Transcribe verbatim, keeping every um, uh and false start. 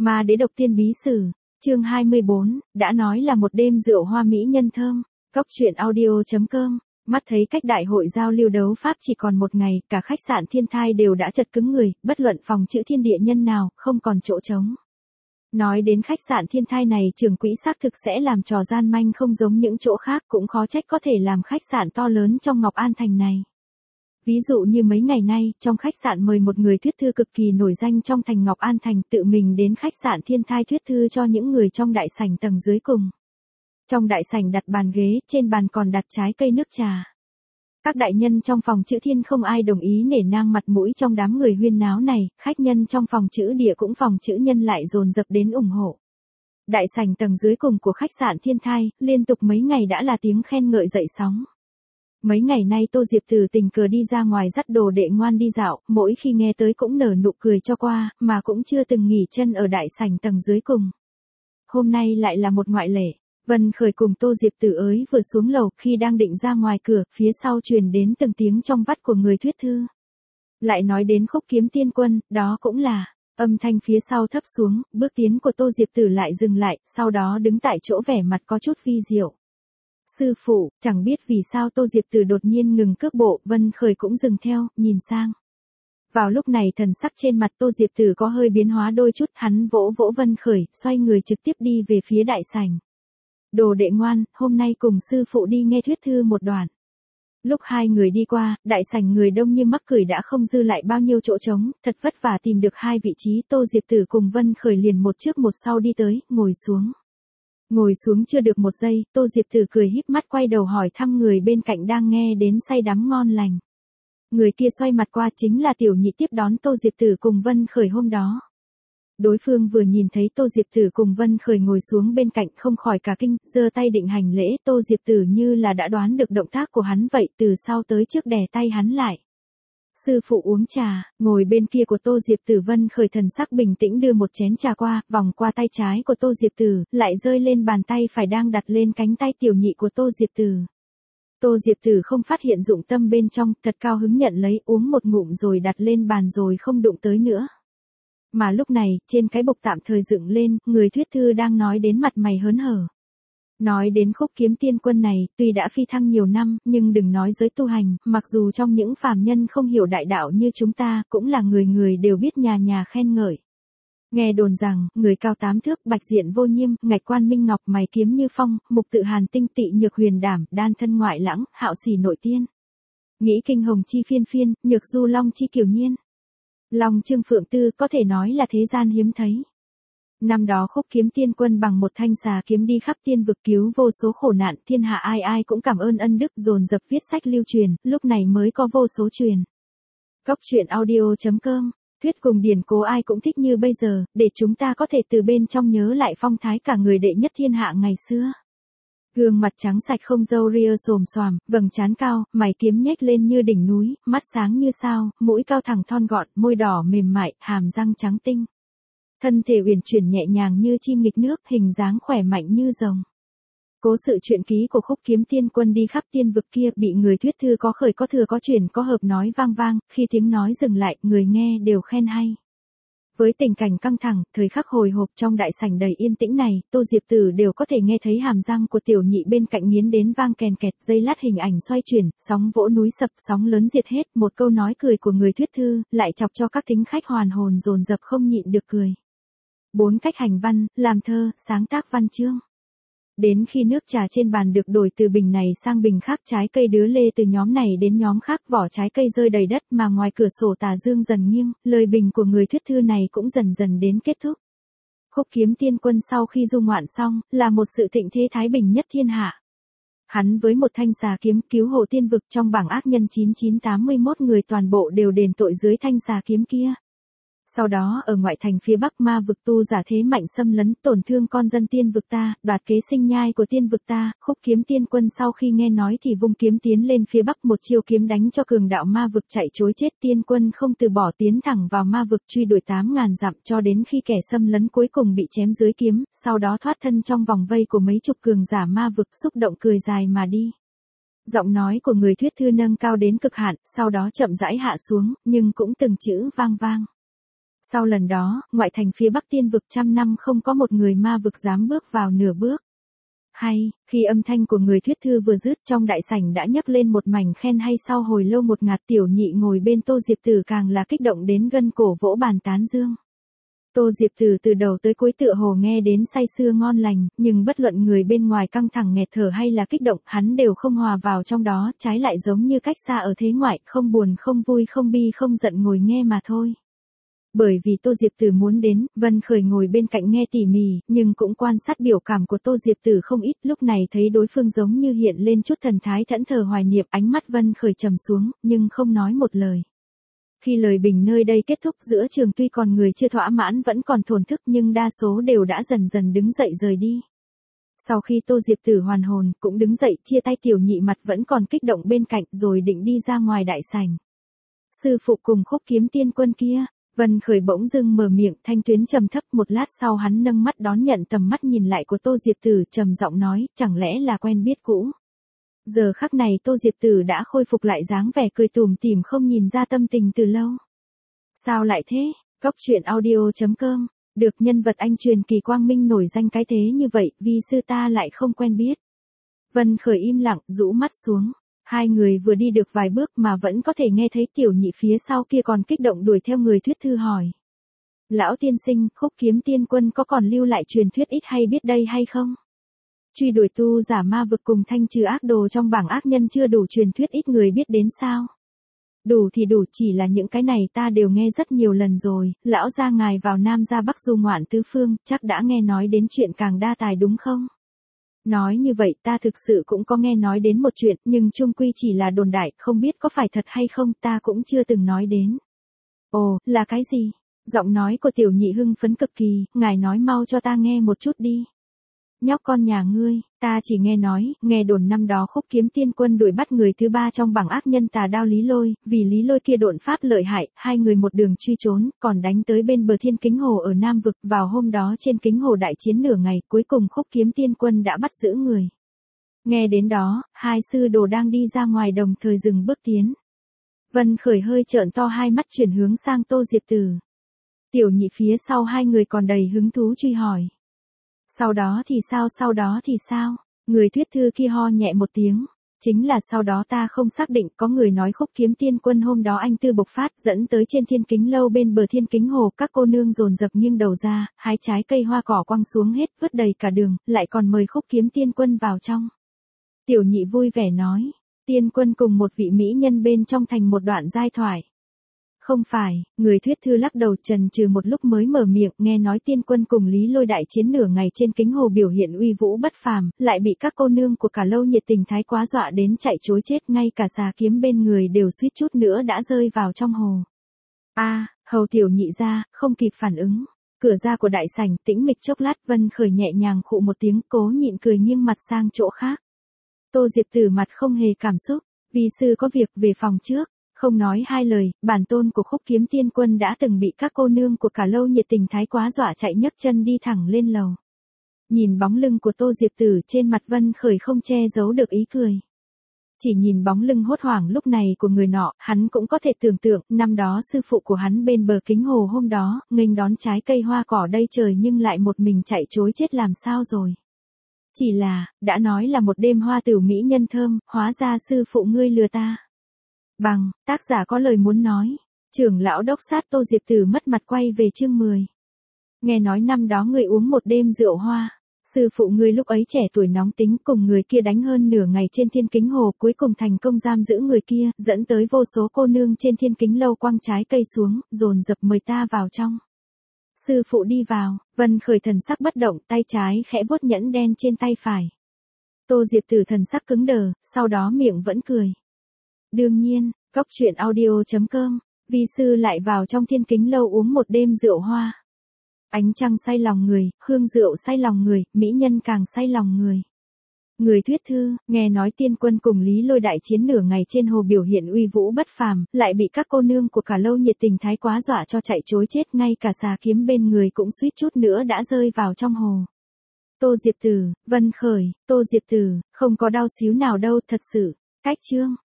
Ma đế độc tiên bí sử, chương hai mươi bốn, đã nói là một đêm rượu hoa mỹ nhân thơm, cóc truyện audio chấm com. Mắt thấy cách đại hội giao lưu đấu pháp chỉ còn một ngày, cả khách sạn Thiên Thai đều đã chật cứng người, bất luận phòng chữ thiên địa nhân nào, không còn chỗ trống. Nói đến khách sạn Thiên Thai này, trưởng quỹ xác thực sẽ làm trò gian manh không giống những chỗ khác, cũng khó trách có thể làm khách sạn to lớn trong Ngọc An Thành này. Ví dụ như mấy ngày nay, trong khách sạn mời một người thuyết thư cực kỳ nổi danh trong thành Ngọc An Thành, tự mình đến khách sạn Thiên Thai thuyết thư cho những người trong đại sảnh tầng dưới cùng. Trong đại sảnh đặt bàn ghế, trên bàn còn đặt trái cây nước trà. Các đại nhân trong phòng chữ thiên không ai đồng ý nể nang mặt mũi trong đám người huyên náo này, khách nhân trong phòng chữ địa cũng phòng chữ nhân lại dồn dập đến ủng hộ. Đại sảnh tầng dưới cùng của khách sạn Thiên Thai, liên tục mấy ngày đã là tiếng khen ngợi dậy sóng. Mấy ngày nay Tô Diệp Tử tình cờ đi ra ngoài dắt đồ đệ ngoan đi dạo, mỗi khi nghe tới cũng nở nụ cười cho qua, mà cũng chưa từng nghỉ chân ở đại sảnh tầng dưới cùng. Hôm nay lại là một ngoại lệ. Vân Khởi cùng Tô Diệp Tử ới vừa xuống lầu, khi đang định ra ngoài cửa, phía sau truyền đến từng tiếng trong vắt của người thuyết thư. Lại nói đến Khúc Kiếm Tiên Quân, đó cũng là, âm thanh phía sau thấp xuống, bước tiến của Tô Diệp Tử lại dừng lại, sau đó đứng tại chỗ vẻ mặt có chút vi diệu. Sư phụ, chẳng biết vì sao Tô Diệp Tử đột nhiên ngừng cước bộ, Vân Khởi cũng dừng theo, nhìn sang. Vào lúc này thần sắc trên mặt Tô Diệp Tử có hơi biến hóa đôi chút, hắn vỗ vỗ Vân Khởi, xoay người trực tiếp đi về phía đại sảnh. Đồ đệ ngoan, hôm nay cùng sư phụ đi nghe thuyết thư một đoạn. Lúc hai người đi qua, đại sảnh người đông như mắc cười đã không dư lại bao nhiêu chỗ trống, thật vất vả tìm được hai vị trí, Tô Diệp Tử cùng Vân Khởi liền một trước một sau đi tới, ngồi xuống. Ngồi xuống chưa được một giây, Tô Diệp Tử cười híp mắt quay đầu hỏi thăm người bên cạnh đang nghe đến say đắm ngon lành. Người kia xoay mặt qua chính là Tiểu Nhị tiếp đón Tô Diệp Tử cùng Vân Khởi hôm đó. Đối phương vừa nhìn thấy Tô Diệp Tử cùng Vân Khởi ngồi xuống bên cạnh không khỏi cả kinh, giơ tay định hành lễ, Tô Diệp Tử như là đã đoán được động tác của hắn vậy, từ sau tới trước đè tay hắn lại. Sư phụ uống trà, ngồi bên kia của Tô Diệp Tử Vân Khởi thần sắc bình tĩnh đưa một chén trà qua, vòng qua tay trái của Tô Diệp Tử, lại rơi lên bàn tay phải đang đặt lên cánh tay Tiểu Nhị của Tô Diệp Tử. Tô Diệp Tử không phát hiện dụng tâm bên trong, thật cao hứng nhận lấy, uống một ngụm rồi đặt lên bàn rồi không đụng tới nữa. Mà lúc này, trên cái bục tạm thời dựng lên, người thuyết thư đang nói đến mặt mày hớn hở. Nói đến Khúc Kiếm Tiên Quân này, tuy đã phi thăng nhiều năm, nhưng đừng nói giới tu hành, mặc dù trong những phàm nhân không hiểu đại đạo như chúng ta, cũng là người người đều biết nhà nhà khen ngợi. Nghe đồn rằng, người cao tám thước, bạch diện vô nhiêm, ngạch quan minh ngọc, mày kiếm như phong, mục tự hàn tinh tị nhược huyền đảm, đan thân ngoại lãng, hạo sỉ nội tiên. Nghĩ kinh hồng chi phiên phiên, nhược du long chi kiều nhiên. Long Trương Phượng Tư có thể nói là thế gian hiếm thấy. Năm đó Khúc Kiếm Tiên Quân bằng một thanh xà kiếm đi khắp tiên vực cứu vô số khổ nạn, thiên hạ ai ai cũng cảm ơn ân đức, dồn dập viết sách lưu truyền, lúc này mới có vô số truyền. Cóc truyện audio chấm com, thuyết cùng điển cố ai cũng thích như bây giờ, để chúng ta có thể từ bên trong nhớ lại phong thái cả người đệ nhất thiên hạ ngày xưa. Gương mặt trắng sạch không râu ria xồm xoàm, vầng trán cao, mày kiếm nhếch lên như đỉnh núi, mắt sáng như sao, mũi cao thẳng thon gọn, môi đỏ mềm mại, hàm răng trắng tinh. Thân thể uyển chuyển nhẹ nhàng như chim nghịch nước, hình dáng khỏe mạnh như rồng. Cố sự truyện ký của Khúc Kiếm Tiên Quân đi khắp tiên vực kia, bị người thuyết thư có khởi có thừa có truyền có hợp nói vang vang, khi tiếng nói dừng lại, người nghe đều khen hay. Với tình cảnh căng thẳng, thời khắc hồi hộp trong đại sảnh đầy yên tĩnh này, Tô Diệp Tử đều có thể nghe thấy hàm răng của Tiểu Nhị bên cạnh nghiến đến vang kèn kẹt, giây lát hình ảnh xoay chuyển, sóng vỗ núi sập, sóng lớn diệt hết, một câu nói cười của người thuyết thư, lại chọc cho các thính khách hoàn hồn dồn dập không nhịn được cười. Bốn cách hành văn, làm thơ, sáng tác văn chương. Đến khi nước trà trên bàn được đổi từ bình này sang bình khác, trái cây đứa lê từ nhóm này đến nhóm khác, vỏ trái cây rơi đầy đất, mà ngoài cửa sổ tà dương dần nghiêng, lời bình của người thuyết thư này cũng dần dần đến kết thúc. Khúc Kiếm Tiên Quân sau khi du ngoạn xong, là một sự thịnh thế thái bình nhất thiên hạ. Hắn với một thanh xà kiếm cứu hộ tiên vực, trong bảng ác nhân chín chín tám mươi mốt người toàn bộ đều đền tội dưới thanh xà kiếm kia. Sau đó ở ngoại thành phía bắc ma vực tu giả thế mạnh xâm lấn, tổn thương con dân tiên vực ta, đoạt kế sinh nhai của tiên vực ta, Khúc Kiếm Tiên Quân sau khi nghe nói thì vung kiếm tiến lên phía bắc, một chiêu kiếm đánh cho cường đạo ma vực chạy trối chết. Tiên Quân không từ bỏ, tiến thẳng vào ma vực truy đuổi tám ngàn dặm cho đến khi kẻ xâm lấn cuối cùng bị chém dưới kiếm, sau đó thoát thân trong vòng vây của mấy chục cường giả ma vực, xúc động cười dài mà đi. Giọng nói của người thuyết thư nâng cao đến cực hạn, sau đó chậm rãi hạ xuống, nhưng cũng từng chữ vang vang. Sau lần đó, ngoại thành phía Bắc Tiên vực trăm năm không có một người ma vực dám bước vào nửa bước. Hay, khi âm thanh của người thuyết thư vừa dứt trong đại sảnh đã nhấc lên một mảnh khen hay sau hồi lâu một ngạt Tiểu Nhị ngồi bên Tô Diệp Tử càng là kích động đến gân cổ vỗ bàn tán dương. Tô Diệp Tử từ đầu tới cuối tựa hồ nghe đến say sưa ngon lành, nhưng bất luận người bên ngoài căng thẳng nghẹt thở hay là kích động, hắn đều không hòa vào trong đó, trái lại giống như cách xa ở thế ngoại, không buồn không vui không bi không giận ngồi nghe mà thôi. Bởi vì Tô Diệp Tử muốn đến, Vân Khởi ngồi bên cạnh nghe tỉ mỉ, nhưng cũng quan sát biểu cảm của Tô Diệp Tử không ít, lúc này thấy đối phương giống như hiện lên chút thần thái thẫn thờ hoài niệm, ánh mắt Vân Khởi trầm xuống, nhưng không nói một lời. Khi lời bình nơi đây kết thúc, giữa trường tuy còn người chưa thỏa mãn vẫn còn thổn thức nhưng đa số đều đã dần dần đứng dậy rời đi. Sau khi Tô Diệp Tử hoàn hồn, cũng đứng dậy chia tay Tiểu Nhị mặt vẫn còn kích động bên cạnh rồi định đi ra ngoài đại sảnh. Sư phụ cùng Khúc Kiếm Tiên Quân kia. Vân Khởi bỗng dưng mở miệng, thanh tuyến trầm thấp, một lát sau hắn nâng mắt đón nhận tầm mắt nhìn lại của Tô Diệp Tử, trầm giọng nói, chẳng lẽ là quen biết cũ. Giờ khắc này Tô Diệp Tử đã khôi phục lại dáng vẻ cười tủm tỉm không nhìn ra tâm tình từ lâu. Sao lại thế? Cốc truyện audio chấm com, được nhân vật anh truyền kỳ quang minh nổi danh cái thế như vậy, vì sư ta lại không quen biết. Vân Khởi im lặng, rũ mắt xuống. Hai người vừa đi được vài bước mà vẫn có thể nghe thấy Tiểu Nhị phía sau kia còn kích động đuổi theo người thuyết thư hỏi. Lão tiên sinh, Khúc Kiếm Tiên Quân có còn lưu lại truyền thuyết ít hay biết đây hay không? Truy đuổi tu giả ma vực cùng thanh trừ ác đồ trong bảng ác nhân chưa đủ truyền thuyết ít người biết đến sao? Đủ thì đủ, chỉ là những cái này ta đều nghe rất nhiều lần rồi, lão gia ngài vào Nam ra Bắc du ngoạn tứ phương, chắc đã nghe nói đến chuyện càng đa tài đúng không? Nói như vậy ta thực sự cũng có nghe nói đến một chuyện, nhưng chung quy chỉ là đồn đại, không biết có phải thật hay không, ta cũng chưa từng nói đến. Ồ, là cái gì? Giọng nói của Tiểu Nhị hưng phấn cực kỳ, ngài nói mau cho ta nghe một chút đi. Nhóc con nhà ngươi, ta chỉ nghe nói, nghe đồn năm đó Khúc Kiếm Tiên Quân đuổi bắt người thứ ba trong bảng ác nhân tà đao Lý Lôi, vì Lý Lôi kia độn pháp lợi hại, hai người một đường truy trốn, còn đánh tới bên bờ Thiên Kính Hồ ở Nam vực, vào hôm đó trên Kính Hồ đại chiến nửa ngày, cuối cùng Khúc Kiếm Tiên Quân đã bắt giữ người. Nghe đến đó, hai sư đồ đang đi ra ngoài đồng thời dừng bước tiến. Vân Khởi hơi trợn to hai mắt chuyển hướng sang Tô Diệp Tử. Tiểu Nhị phía sau hai người còn đầy hứng thú truy hỏi. Sau đó thì sao, sau đó thì sao? Người thuyết thư kia ho nhẹ một tiếng. Chính là sau đó ta không xác định, có người nói Khúc Kiếm Tiên Quân hôm đó anh tư bộc phát dẫn tới trên Thiên Kính Lâu bên bờ Thiên Kính Hồ, các cô nương dồn dập nghiêng đầu ra, hái trái cây hoa cỏ quăng xuống hết, vứt đầy cả đường, lại còn mời Khúc Kiếm Tiên Quân vào trong. Tiểu Nhị vui vẻ nói, Tiên Quân cùng một vị mỹ nhân bên trong thành một đoạn giai thoại. Không phải, người thuyết thư lắc đầu trần trừ một lúc mới mở miệng, nghe nói Tiên Quân cùng Lý Lôi đại chiến nửa ngày trên Kính Hồ biểu hiện uy vũ bất phàm, lại bị các cô nương của cả lâu nhiệt tình thái quá dọa đến chạy trối chết, ngay cả xà kiếm bên người đều suýt chút nữa đã rơi vào trong hồ. A, hầu Tiểu Nhị ra, không kịp phản ứng. Cửa ra của đại sảnh tĩnh mịch chốc lát, Vân Khởi nhẹ nhàng khụ một tiếng, cố nhịn cười nghiêng mặt sang chỗ khác. Tô Diệp Tử mặt không hề cảm xúc, vì sư có việc về phòng trước. Không nói hai lời, bản tôn của Khúc Kiếm Tiên Quân đã từng bị các cô nương của cả lâu nhiệt tình thái quá dọa chạy nhấc chân đi thẳng lên lầu. Nhìn bóng lưng của Tô Diệp Tử trên mặt Vân Khởi không che giấu được ý cười. Chỉ nhìn bóng lưng hốt hoảng lúc này của người nọ, hắn cũng có thể tưởng tượng, năm đó sư phụ của hắn bên bờ Kính Hồ hôm đó, nghênh đón trái cây hoa cỏ đây trời nhưng lại một mình chạy trối chết làm sao rồi. Chỉ là, đã nói là một đêm hoa tửu mỹ nhân thơm, hóa ra sư phụ ngươi lừa ta. Bằng, tác giả có lời muốn nói. Trưởng lão đốc sát Tô Diệp Tử mất mặt quay về chương mười. Nghe nói năm đó ngươi uống một đêm rượu hoa. Sư phụ ngươi lúc ấy trẻ tuổi nóng tính cùng người kia đánh hơn nửa ngày trên Thiên Kính Hồ, cuối cùng thành công giam giữ người kia, dẫn tới vô số cô nương trên Thiên Kính Lâu quăng trái cây xuống, dồn dập mời ta vào trong. Sư phụ đi vào, Vân Khởi thần sắc bất động, tay trái khẽ vuốt nhẫn đen trên tay phải. Tô Diệp Tử thần sắc cứng đờ, sau đó miệng vẫn cười. Đương nhiên, cốc truyện audio chấm com, vi sư lại vào trong Thiên Kính Lâu uống một đêm rượu hoa. Ánh trăng say lòng người, hương rượu say lòng người, mỹ nhân càng say lòng người. Người thuyết thư, nghe nói Tiên Quân cùng Lý Lôi đại chiến nửa ngày trên hồ biểu hiện uy vũ bất phàm, lại bị các cô nương của cả lâu nhiệt tình thái quá dọa cho chạy trối chết, ngay cả xà kiếm bên người cũng suýt chút nữa đã rơi vào trong hồ. Tô Diệp Tử, Vân Khởi, Tô Diệp Tử, không có đau xíu nào đâu, thật sự. Cách chương